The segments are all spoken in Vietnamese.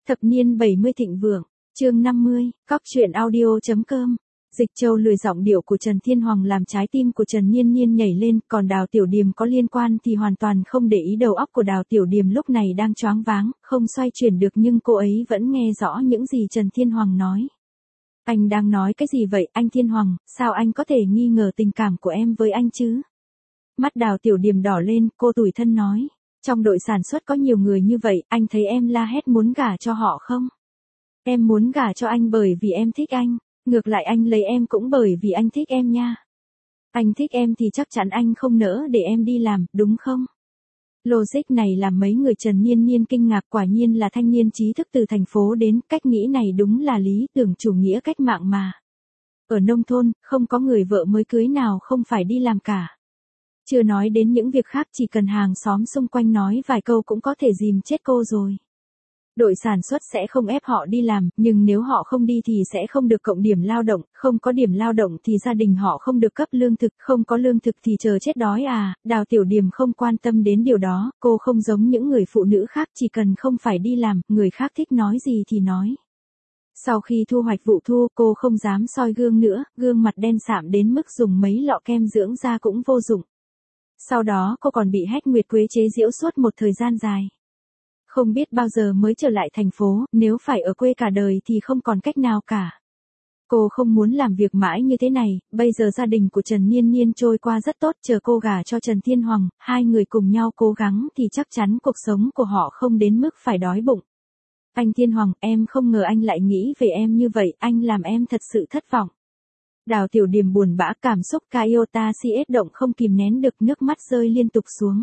Thập niên 70 thịnh vượng, chương 50, cóc truyện audio.com. Dịch Châu lười giọng điệu của Trần Thiên Hoàng làm trái tim của Trần Nhiên Nhiên nhảy lên, còn Đào Tiểu Điềm có liên quan thì hoàn toàn không để ý. Đầu óc của Đào Tiểu Điềm lúc này đang choáng váng, không xoay chuyển được, nhưng cô ấy vẫn nghe rõ những gì Trần Thiên Hoàng nói. Anh đang nói cái gì vậy, anh Thiên Hoàng, sao anh có thể nghi ngờ tình cảm của em với anh chứ? Mắt Đào Tiểu Điềm đỏ lên, cô tủi thân nói. Trong đội sản xuất có nhiều người như vậy, anh thấy em la hét muốn gả cho họ không? Em muốn gả cho anh bởi vì em thích anh, ngược lại anh lấy em cũng bởi vì anh thích em nha. Anh thích em thì chắc chắn anh không nỡ để em đi làm, đúng không? Logic này làm mấy người Trần Nhiên Nhiên kinh ngạc, quả nhiên là thanh niên trí thức từ thành phố đến, cách nghĩ này đúng là lý tưởng chủ nghĩa cách mạng mà. Ở nông thôn, không có người vợ mới cưới nào không phải đi làm cả. Chưa nói đến những việc khác, chỉ cần hàng xóm xung quanh nói vài câu cũng có thể dìm chết cô rồi. Đội sản xuất sẽ không ép họ đi làm, nhưng nếu họ không đi thì sẽ không được cộng điểm lao động, không có điểm lao động thì gia đình họ không được cấp lương thực, không có lương thực thì chờ chết đói à. Đào Tiểu Điềm không quan tâm đến điều đó, cô không giống những người phụ nữ khác, chỉ cần không phải đi làm, người khác thích nói gì thì nói. Sau khi thu hoạch vụ thu, cô không dám soi gương nữa, gương mặt đen sạm đến mức dùng mấy lọ kem dưỡng da cũng vô dụng. Sau đó cô còn bị Hách Nguyệt Quế chế giễu suốt một thời gian dài. Không biết bao giờ mới trở lại thành phố, nếu phải ở quê cả đời thì không còn cách nào cả. Cô không muốn làm việc mãi như thế này, bây giờ gia đình của Trần Nhiên Nhiên trôi qua rất tốt, chờ cô gả cho Trần Thiên Hoàng, hai người cùng nhau cố gắng thì chắc chắn cuộc sống của họ không đến mức phải đói bụng. Anh Thiên Hoàng, em không ngờ anh lại nghĩ về em như vậy, anh làm em thật sự thất vọng. Đào Tiểu Điềm buồn bã, cảm xúc Kaiota CS động không kìm nén được, nước mắt rơi liên tục xuống.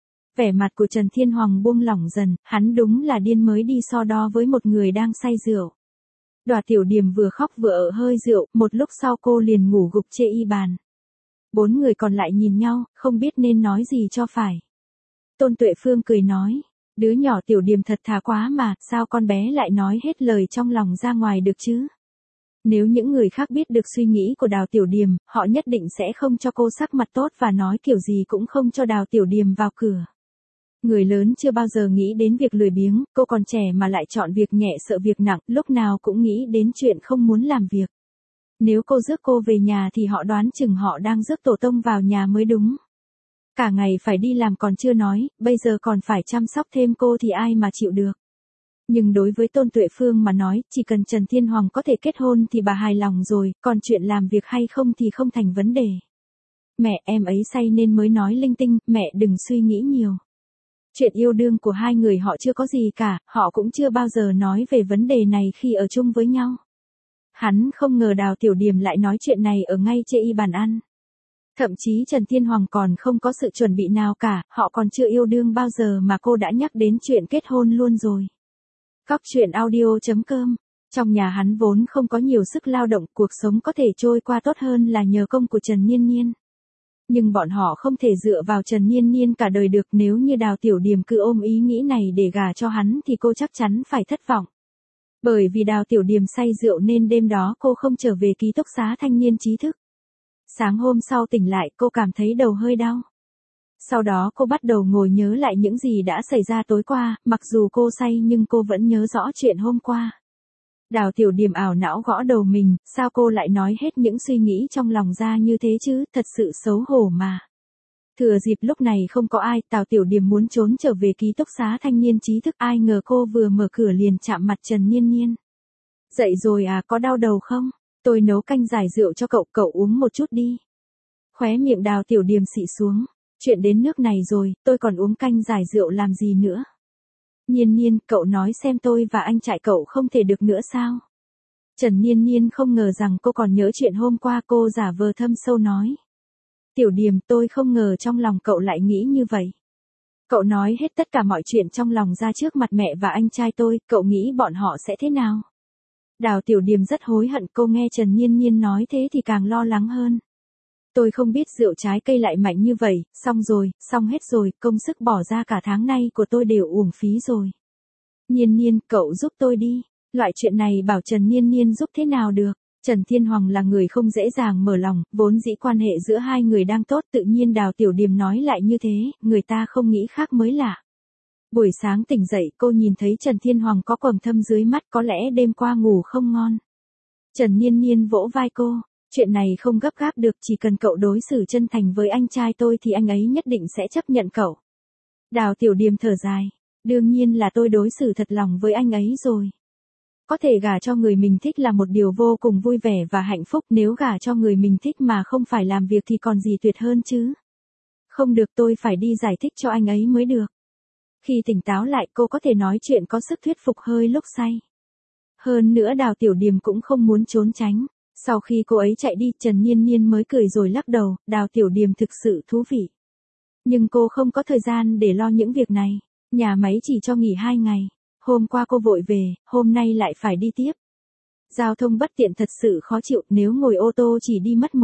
Vẻ mặt của Trần Thiên Hoàng buông lỏng dần, hắn đúng là điên mới đi so đo với một người đang say rượu. Đào Tiểu Điềm vừa khóc vừa ở hơi rượu, một lúc sau cô liền ngủ gục chê y bàn. Bốn người còn lại nhìn nhau, không biết nên nói gì cho phải. Tôn Tuệ Phương cười nói, đứa nhỏ Tiểu Điềm thật thà quá mà, sao con bé lại nói hết lời trong lòng ra ngoài được chứ? Nếu những người khác biết được suy nghĩ của Đào Tiểu Điềm, họ nhất định sẽ không cho cô sắc mặt tốt và nói kiểu gì cũng không cho Đào Tiểu Điềm vào cửa. Người lớn chưa bao giờ nghĩ đến việc lười biếng, cô còn trẻ mà lại chọn việc nhẹ sợ việc nặng, lúc nào cũng nghĩ đến chuyện không muốn làm việc. Nếu cô rước cô về nhà thì họ đoán chừng họ đang rước tổ tông vào nhà mới đúng. Cả ngày phải đi làm còn chưa nói, bây giờ còn phải chăm sóc thêm cô thì ai mà chịu được. Nhưng đối với Tôn Tuệ Phương mà nói, chỉ cần Trần Thiên Hoàng có thể kết hôn thì bà hài lòng rồi, còn chuyện làm việc hay không thì không thành vấn đề. Mẹ, em ấy say nên mới nói linh tinh, mẹ đừng suy nghĩ nhiều. Chuyện yêu đương của hai người họ chưa có gì cả, họ cũng chưa bao giờ nói về vấn đề này khi ở chung với nhau. Hắn không ngờ Đào Tiểu Điềm lại nói chuyện này ở ngay chê y bàn ăn. Thậm chí Trần Thiên Hoàng còn không có sự chuẩn bị nào cả, họ còn chưa yêu đương bao giờ mà cô đã nhắc đến chuyện kết hôn luôn rồi. Cóc truyện audio.com. Trong nhà hắn vốn không có nhiều sức lao động, cuộc sống có thể trôi qua tốt hơn là nhờ công của Trần Nhiên Nhiên. Nhưng bọn họ không thể dựa vào Trần Nhiên Nhiên cả đời được, nếu như Đào Tiểu Điềm cứ ôm ý nghĩ này để gả cho hắn thì cô chắc chắn phải thất vọng. Bởi vì Đào Tiểu Điềm say rượu nên đêm đó cô không trở về ký túc xá thanh niên trí thức. Sáng hôm sau tỉnh lại cô cảm thấy đầu hơi đau. Sau đó cô bắt đầu ngồi nhớ lại những gì đã xảy ra tối qua, mặc dù cô say nhưng cô vẫn nhớ rõ chuyện hôm qua. Đào Tiểu Điềm ảo não gõ đầu mình, sao cô lại nói hết những suy nghĩ trong lòng ra như thế chứ, thật sự xấu hổ mà. Thừa dịp lúc này không có ai, Đào Tiểu Điềm muốn trốn trở về ký túc xá thanh niên trí thức, ai ngờ cô vừa mở cửa liền chạm mặt Trần Nhiên Nhiên. Dậy rồi à, có đau đầu không? Tôi nấu canh giải rượu cho cậu, cậu uống một chút đi. Khóe miệng Đào Tiểu Điềm xị xuống. Chuyện đến nước này rồi, tôi còn uống canh giải rượu làm gì nữa? Nhiên Nhiên, cậu nói xem tôi và anh trai cậu không thể được nữa sao? Trần Nhiên Nhiên không ngờ rằng cô còn nhớ chuyện hôm qua, cô giả vờ thâm sâu nói. Tiểu Điềm, tôi không ngờ trong lòng cậu lại nghĩ như vậy. Cậu nói hết tất cả mọi chuyện trong lòng ra trước mặt mẹ và anh trai tôi, cậu nghĩ bọn họ sẽ thế nào? Đào Tiểu Điềm rất hối hận, cô nghe Trần Nhiên Nhiên nói thế thì càng lo lắng hơn. Tôi không biết rượu trái cây lại mạnh như vậy, xong hết rồi, công sức bỏ ra cả tháng nay của tôi đều uổng phí rồi. Nhiên Nhiên, cậu giúp tôi đi. Loại chuyện này bảo Trần Nhiên Nhiên giúp thế nào được. Trần Thiên Hoàng là người không dễ dàng mở lòng, vốn dĩ quan hệ giữa hai người đang tốt, tự nhiên Đào Tiểu Điềm nói lại như thế, người ta không nghĩ khác mới lạ. Buổi sáng tỉnh dậy cô nhìn thấy Trần Thiên Hoàng có quầng thâm dưới mắt, có lẽ đêm qua ngủ không ngon. Trần Niên Niên vỗ vai cô, chuyện này không gấp gáp được, chỉ cần cậu đối xử chân thành với anh trai tôi thì anh ấy nhất định sẽ chấp nhận cậu. Đào Tiểu Điềm thở dài, đương nhiên là tôi đối xử thật lòng với anh ấy rồi. Có thể gả cho người mình thích là một điều vô cùng vui vẻ và hạnh phúc, nếu gả cho người mình thích mà không phải làm việc thì còn gì tuyệt hơn chứ. Không được, tôi phải đi giải thích cho anh ấy mới được. Khi tỉnh táo lại cô có thể nói chuyện có sức thuyết phục hơi lúc say. Hơn nữa Đào Tiểu Điềm cũng không muốn trốn tránh. Sau khi cô ấy chạy đi, Trần Niên Niên mới cười rồi lắc đầu, Đào Tiểu Điềm thực sự thú vị. Nhưng cô không có thời gian để lo những việc này. Nhà máy chỉ cho nghỉ 2 ngày. Hôm qua cô vội về, hôm nay lại phải đi tiếp. Giao thông bất tiện thật sự khó chịu, nếu ngồi ô tô chỉ đi mất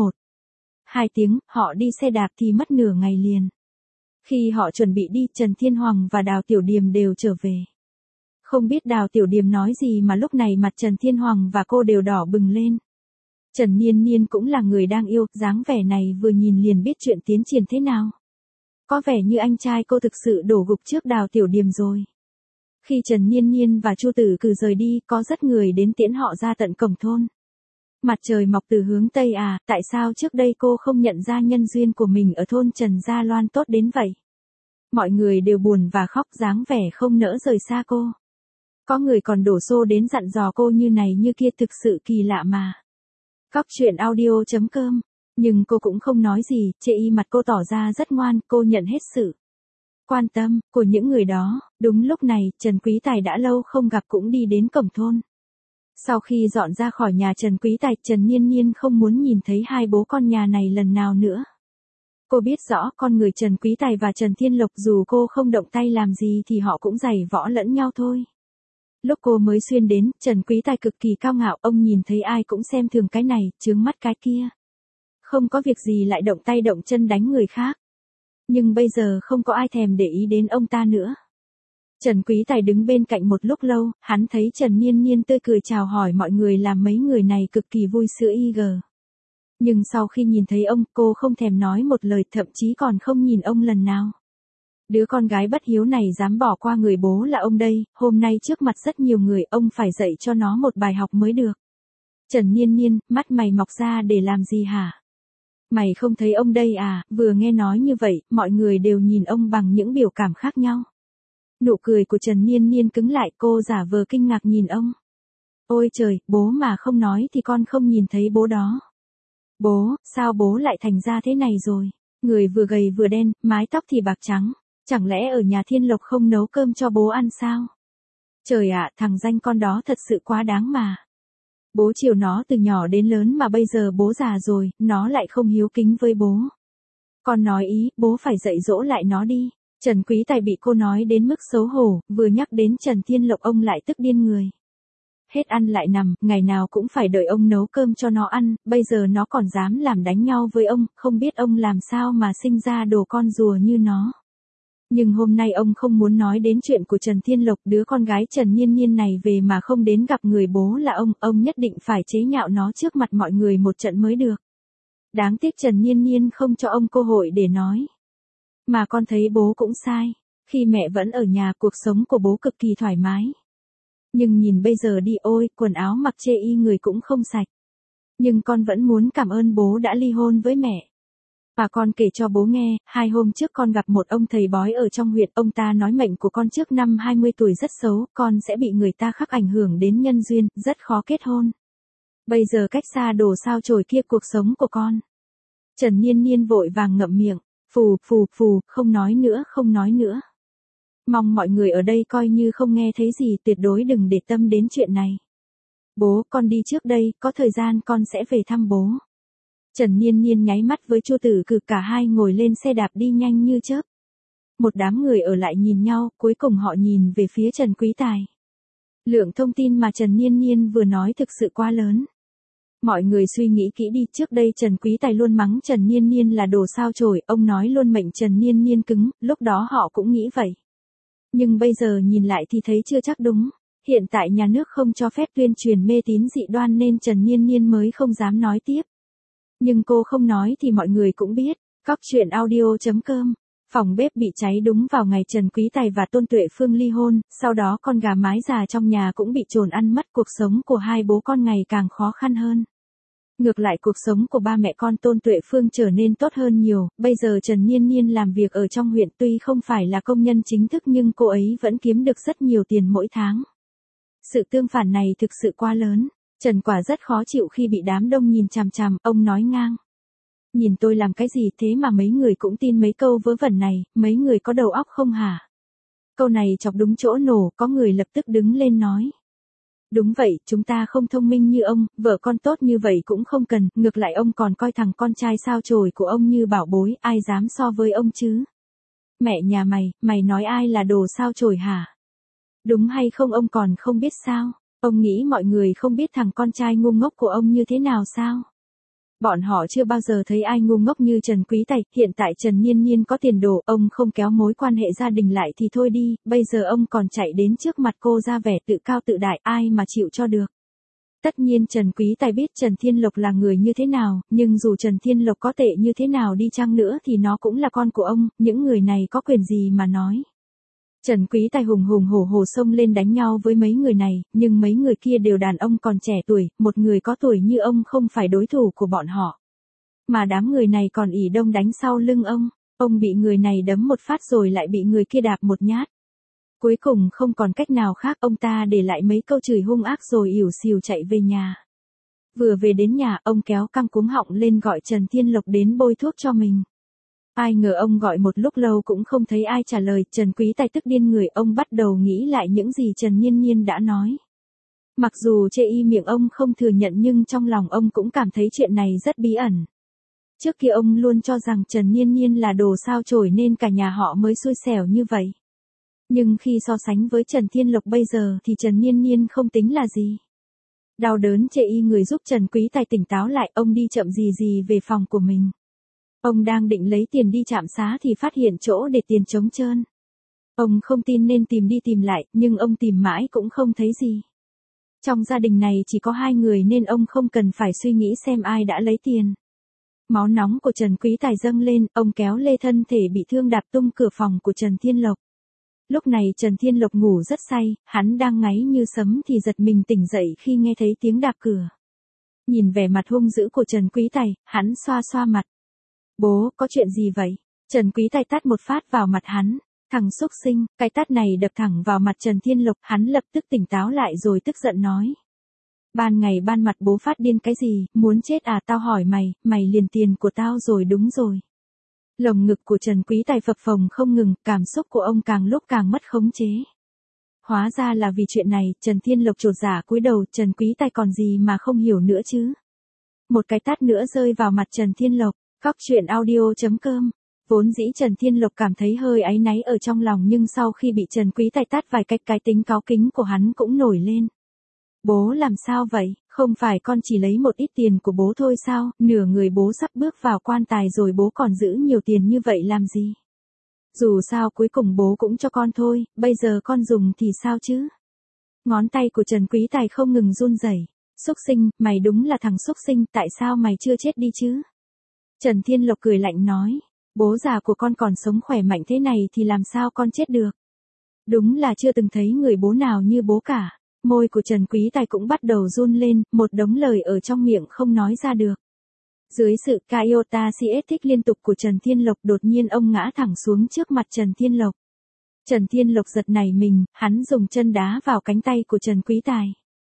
1-2 tiếng, họ đi xe đạp thì mất nửa ngày liền. Khi họ chuẩn bị đi, Trần Thiên Hoàng và Đào Tiểu Điềm đều trở về. Không biết Đào Tiểu Điềm nói gì mà lúc này mặt Trần Thiên Hoàng và cô đều đỏ bừng lên. Trần Niên Niên cũng là người đang yêu, dáng vẻ này vừa nhìn liền biết chuyện tiến triển thế nào. Có vẻ như anh trai cô thực sự đổ gục trước Đào Tiểu Điềm rồi. Khi Trần Niên Niên và Chu Tử Cử rời đi, có rất người đến tiễn họ ra tận cổng thôn. Mặt trời mọc từ hướng Tây à, tại sao trước đây cô không nhận ra nhân duyên của mình ở thôn Trần Gia Loan tốt đến vậy? Mọi người đều buồn và khóc, dáng vẻ không nỡ rời xa cô. Có người còn đổ xô đến dặn dò cô như này như kia, thực sự kỳ lạ mà. Cóc truyện audio.com. Nhưng cô cũng không nói gì, chê y mặt cô tỏ ra rất ngoan, cô nhận hết sự quan tâm của những người đó. Đúng lúc này, Trần Quý Tài đã lâu không gặp cũng đi đến cổng thôn. Sau khi dọn ra khỏi nhà Trần Quý Tài, Trần Niên Niên không muốn nhìn thấy hai bố con nhà này lần nào nữa. Cô biết rõ con người Trần Quý Tài và Trần Thiên Lộc, dù cô không động tay làm gì thì họ cũng giày võ lẫn nhau thôi. Lúc cô mới xuyên đến, Trần Quý Tài cực kỳ cao ngạo, ông nhìn thấy ai cũng xem thường cái này, chướng mắt cái kia. Không có việc gì lại động tay động chân đánh người khác. Nhưng bây giờ không có ai thèm để ý đến ông ta nữa. Trần Quý Tài đứng bên cạnh một lúc lâu, hắn thấy Trần Niên Niên tươi cười chào hỏi mọi người làm mấy người này cực kỳ vui sữa IG. Nhưng sau khi nhìn thấy ông, cô không thèm nói một lời, thậm chí còn không nhìn ông lần nào. Đứa con gái bất hiếu này dám bỏ qua người bố là ông đây, hôm nay trước mặt rất nhiều người, ông phải dạy cho nó một bài học mới được. Trần Niên Niên, mắt mày mọc ra để làm gì hả? Mày không thấy ông đây à? Vừa nghe nói như vậy, mọi người đều nhìn ông bằng những biểu cảm khác nhau. Nụ cười của Trần Niên Niên cứng lại, cô giả vờ kinh ngạc nhìn ông. Ôi trời, bố mà không nói thì con không nhìn thấy bố đó. Bố, sao bố lại thành ra thế này rồi? Người vừa gầy vừa đen, mái tóc thì bạc trắng. Chẳng lẽ ở nhà Thiên Lộc không nấu cơm cho bố ăn sao? Trời ạ, thằng danh con đó thật sự quá đáng mà. Bố chiều nó từ nhỏ đến lớn mà bây giờ bố già rồi, nó lại không hiếu kính với bố. Con nói ý, bố phải dạy dỗ lại nó đi. Trần Quý Tài bị cô nói đến mức xấu hổ, vừa nhắc đến Trần Thiên Lộc ông lại tức điên người. Hết ăn lại nằm, ngày nào cũng phải đợi ông nấu cơm cho nó ăn, bây giờ nó còn dám làm đánh nhau với ông, không biết ông làm sao mà sinh ra đồ con rùa như nó. Nhưng hôm nay ông không muốn nói đến chuyện của Trần Thiên Lộc, đứa con gái Trần Niên Niên này về mà không đến gặp người bố là ông nhất định phải chế nhạo nó trước mặt mọi người một trận mới được. Đáng tiếc Trần Niên Niên không cho ông cơ hội để nói. Mà con thấy bố cũng sai, khi mẹ vẫn ở nhà cuộc sống của bố cực kỳ thoải mái. Nhưng nhìn bây giờ đi, ôi, quần áo mặc chê y người cũng không sạch. Nhưng con vẫn muốn cảm ơn bố đã ly hôn với mẹ. Và con kể cho bố nghe, 2 hôm trước con gặp một ông thầy bói ở trong huyện, ông ta nói mệnh của con trước năm 20 tuổi rất xấu, con sẽ bị người ta khắc ảnh hưởng đến nhân duyên, rất khó kết hôn. Bây giờ cách xa đồ sao chổi kia cuộc sống của con. Trần Niên Niên vội vàng ngậm miệng, phù, không nói nữa. Mong mọi người ở đây coi như không nghe thấy gì, tuyệt đối đừng để tâm đến chuyện này. Bố, con đi trước đây, có thời gian con sẽ về thăm bố. Trần Niên Niên nháy mắt với Chu Tử Cử, cả hai ngồi lên xe đạp đi nhanh như chớp. Một đám người ở lại nhìn nhau, cuối cùng họ nhìn về phía Trần Quý Tài. Lượng thông tin mà Trần Niên Niên vừa nói thực sự quá lớn. Mọi người suy nghĩ kỹ đi, trước đây Trần Quý Tài luôn mắng Trần Niên Niên là đồ sao chổi, ông nói luôn mệnh Trần Niên Niên cứng, lúc đó họ cũng nghĩ vậy. Nhưng bây giờ nhìn lại thì thấy chưa chắc đúng. Hiện tại nhà nước không cho phép tuyên truyền mê tín dị đoan nên Trần Niên Niên mới không dám nói tiếp. Nhưng cô không nói thì mọi người cũng biết. Cóc truyện audio.com Phòng bếp bị cháy đúng vào ngày Trần Quý Tài và Tôn Tuệ Phương ly hôn, sau đó con gà mái già trong nhà cũng bị trồn ăn mất, cuộc sống của hai bố con ngày càng khó khăn hơn. Ngược lại cuộc sống của ba mẹ con Tôn Tuệ Phương trở nên tốt hơn nhiều, bây giờ Trần Niên Niên làm việc ở trong huyện tuy không phải là công nhân chính thức nhưng cô ấy vẫn kiếm được rất nhiều tiền mỗi tháng. Sự tương phản này thực sự quá lớn, Trần Quả rất khó chịu khi bị đám đông nhìn chằm chằm, ông nói ngang. Nhìn tôi làm cái gì thế mà mấy người cũng tin mấy câu vớ vẩn này, mấy người có đầu óc không hả? Câu này chọc đúng chỗ nổ, có người lập tức đứng lên nói. Đúng vậy, chúng ta không thông minh như ông, vợ con tốt như vậy cũng không cần, ngược lại ông còn coi thằng con trai sao chổi của ông như bảo bối, ai dám so với ông chứ? Mẹ nhà mày nói ai là đồ sao chổi hả? Đúng hay không ông còn không biết sao? Ông nghĩ mọi người không biết thằng con trai ngu ngốc của ông như thế nào sao? Bọn họ chưa bao giờ thấy ai ngu ngốc như Trần Quý Tài, hiện tại Trần Niên Niên có tiền đồ, ông không kéo mối quan hệ gia đình lại thì thôi đi, bây giờ ông còn chạy đến trước mặt cô ra vẻ tự cao tự đại, ai mà chịu cho được. Tất nhiên Trần Quý Tài biết Trần Thiên Lộc là người như thế nào, nhưng dù Trần Thiên Lộc có tệ như thế nào đi chăng nữa thì nó cũng là con của ông, những người này có quyền gì mà nói. Trần Quý Tài hùng hùng hổ hổ xông lên đánh nhau với mấy người này, nhưng mấy người kia đều đàn ông còn trẻ tuổi, một người có tuổi như ông không phải đối thủ của bọn họ. Mà đám người này còn ỉ đông đánh sau lưng ông bị người này đấm một phát rồi lại bị người kia đạp một nhát. Cuối cùng không còn cách nào khác, ông ta để lại mấy câu chửi hung ác rồi ỉu xìu chạy về nhà. Vừa về đến nhà, ông kéo căng cuống họng lên gọi Trần Thiên Lộc đến bôi thuốc cho mình. Ai ngờ ông gọi một lúc lâu cũng không thấy ai trả lời, Trần Quý Tài tức điên người, ông bắt đầu nghĩ lại những gì Trần Niên Niên đã nói. Mặc dù chê y miệng ông không thừa nhận nhưng trong lòng ông cũng cảm thấy chuyện này rất bí ẩn. Trước kia ông luôn cho rằng Trần Niên Niên là đồ sao chổi nên cả nhà họ mới xui xẻo như vậy. Nhưng khi so sánh với Trần Thiên Lộc bây giờ thì Trần Niên Niên không tính là gì. Đau đớn chê y người giúp Trần Quý Tài tỉnh táo lại, ông đi chậm gì về phòng của mình. Ông đang định lấy tiền đi trạm xá thì phát hiện chỗ để tiền trống trơn. Ông không tin nên tìm đi tìm lại, nhưng ông tìm mãi cũng không thấy gì. Trong gia đình này chỉ có hai người nên ông không cần phải suy nghĩ xem ai đã lấy tiền. Máu nóng của Trần Quý Tài dâng lên, ông kéo lê thân thể bị thương đạp tung cửa phòng của Trần Thiên Lộc. Lúc này Trần Thiên Lộc ngủ rất say, hắn đang ngáy như sấm thì giật mình tỉnh dậy khi nghe thấy tiếng đạp cửa. Nhìn vẻ mặt hung dữ của Trần Quý Tài, hắn xoa xoa mặt. Bố, có chuyện gì vậy? Trần Quý Tài tát một phát vào mặt hắn. Thằng xúc sinh, cái tát này đập thẳng vào mặt Trần Thiên Lộc, hắn lập tức tỉnh táo lại rồi tức giận nói. Ban ngày ban mặt bố phát điên cái gì, muốn chết à, tao hỏi mày liền tiền của tao rồi đúng rồi. Lồng ngực của Trần Quý Tài phập phồng không ngừng, cảm xúc của ông càng lúc càng mất khống chế. Hóa ra là vì chuyện này, Trần Thiên Lộc chột dạ cúi đầu, Trần Quý Tài còn gì mà không hiểu nữa chứ. Một cái tát nữa rơi vào mặt Trần Thiên Lộc. Cóc truyện audio.com. Vốn dĩ Trần Thiên Lộc cảm thấy hơi áy náy ở trong lòng nhưng sau khi bị Trần Quý Tài tát vài cách cái tính cáu kính của hắn cũng nổi lên. Bố làm sao vậy, không phải con chỉ lấy một ít tiền của bố thôi sao, nửa người bố sắp bước vào quan tài rồi bố còn giữ nhiều tiền như vậy làm gì. Dù sao cuối cùng bố cũng cho con thôi, bây giờ con dùng thì sao chứ. Ngón tay của Trần Quý Tài không ngừng run rẩy. Xúc sinh, mày đúng là thằng xúc sinh, tại sao mày chưa chết đi chứ? Trần Thiên Lộc cười lạnh nói, bố già của con còn sống khỏe mạnh thế này thì làm sao con chết được. Đúng là chưa từng thấy người bố nào như bố cả. Môi của Trần Quý Tài cũng bắt đầu run lên, một đống lời ở trong miệng không nói ra được. Dưới sự Kaiota thích liên tục của Trần Thiên Lộc đột nhiên ông ngã thẳng xuống trước mặt Trần Thiên Lộc. Trần Thiên Lộc giật nảy mình, hắn dùng chân đá vào cánh tay của Trần Quý Tài.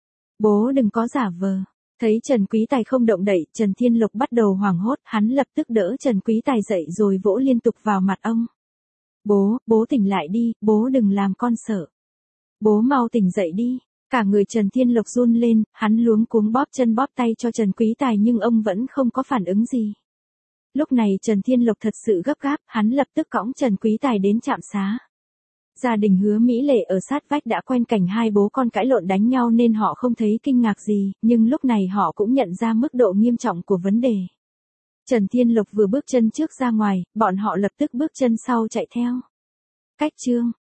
Bố đừng có giả vờ. Thấy Trần Quý Tài không động đậy, Trần Thiên Lộc bắt đầu hoảng hốt, hắn lập tức đỡ Trần Quý Tài dậy rồi vỗ liên tục vào mặt ông. Bố tỉnh lại đi, bố đừng làm con sợ. Bố mau tỉnh dậy đi. Cả người Trần Thiên Lộc run lên, hắn luống cuống bóp chân bóp tay cho Trần Quý Tài nhưng ông vẫn không có phản ứng gì. Lúc này Trần Thiên Lộc thật sự gấp gáp, hắn lập tức cõng Trần Quý Tài đến trạm xá. Gia đình Hứa Mỹ Lệ ở sát vách đã quen cảnh hai bố con cãi lộn đánh nhau nên họ không thấy kinh ngạc gì, nhưng lúc này họ cũng nhận ra mức độ nghiêm trọng của vấn đề. Trần Thiên Lộc vừa bước chân trước ra ngoài, bọn họ lập tức bước chân sau chạy theo. Cách chương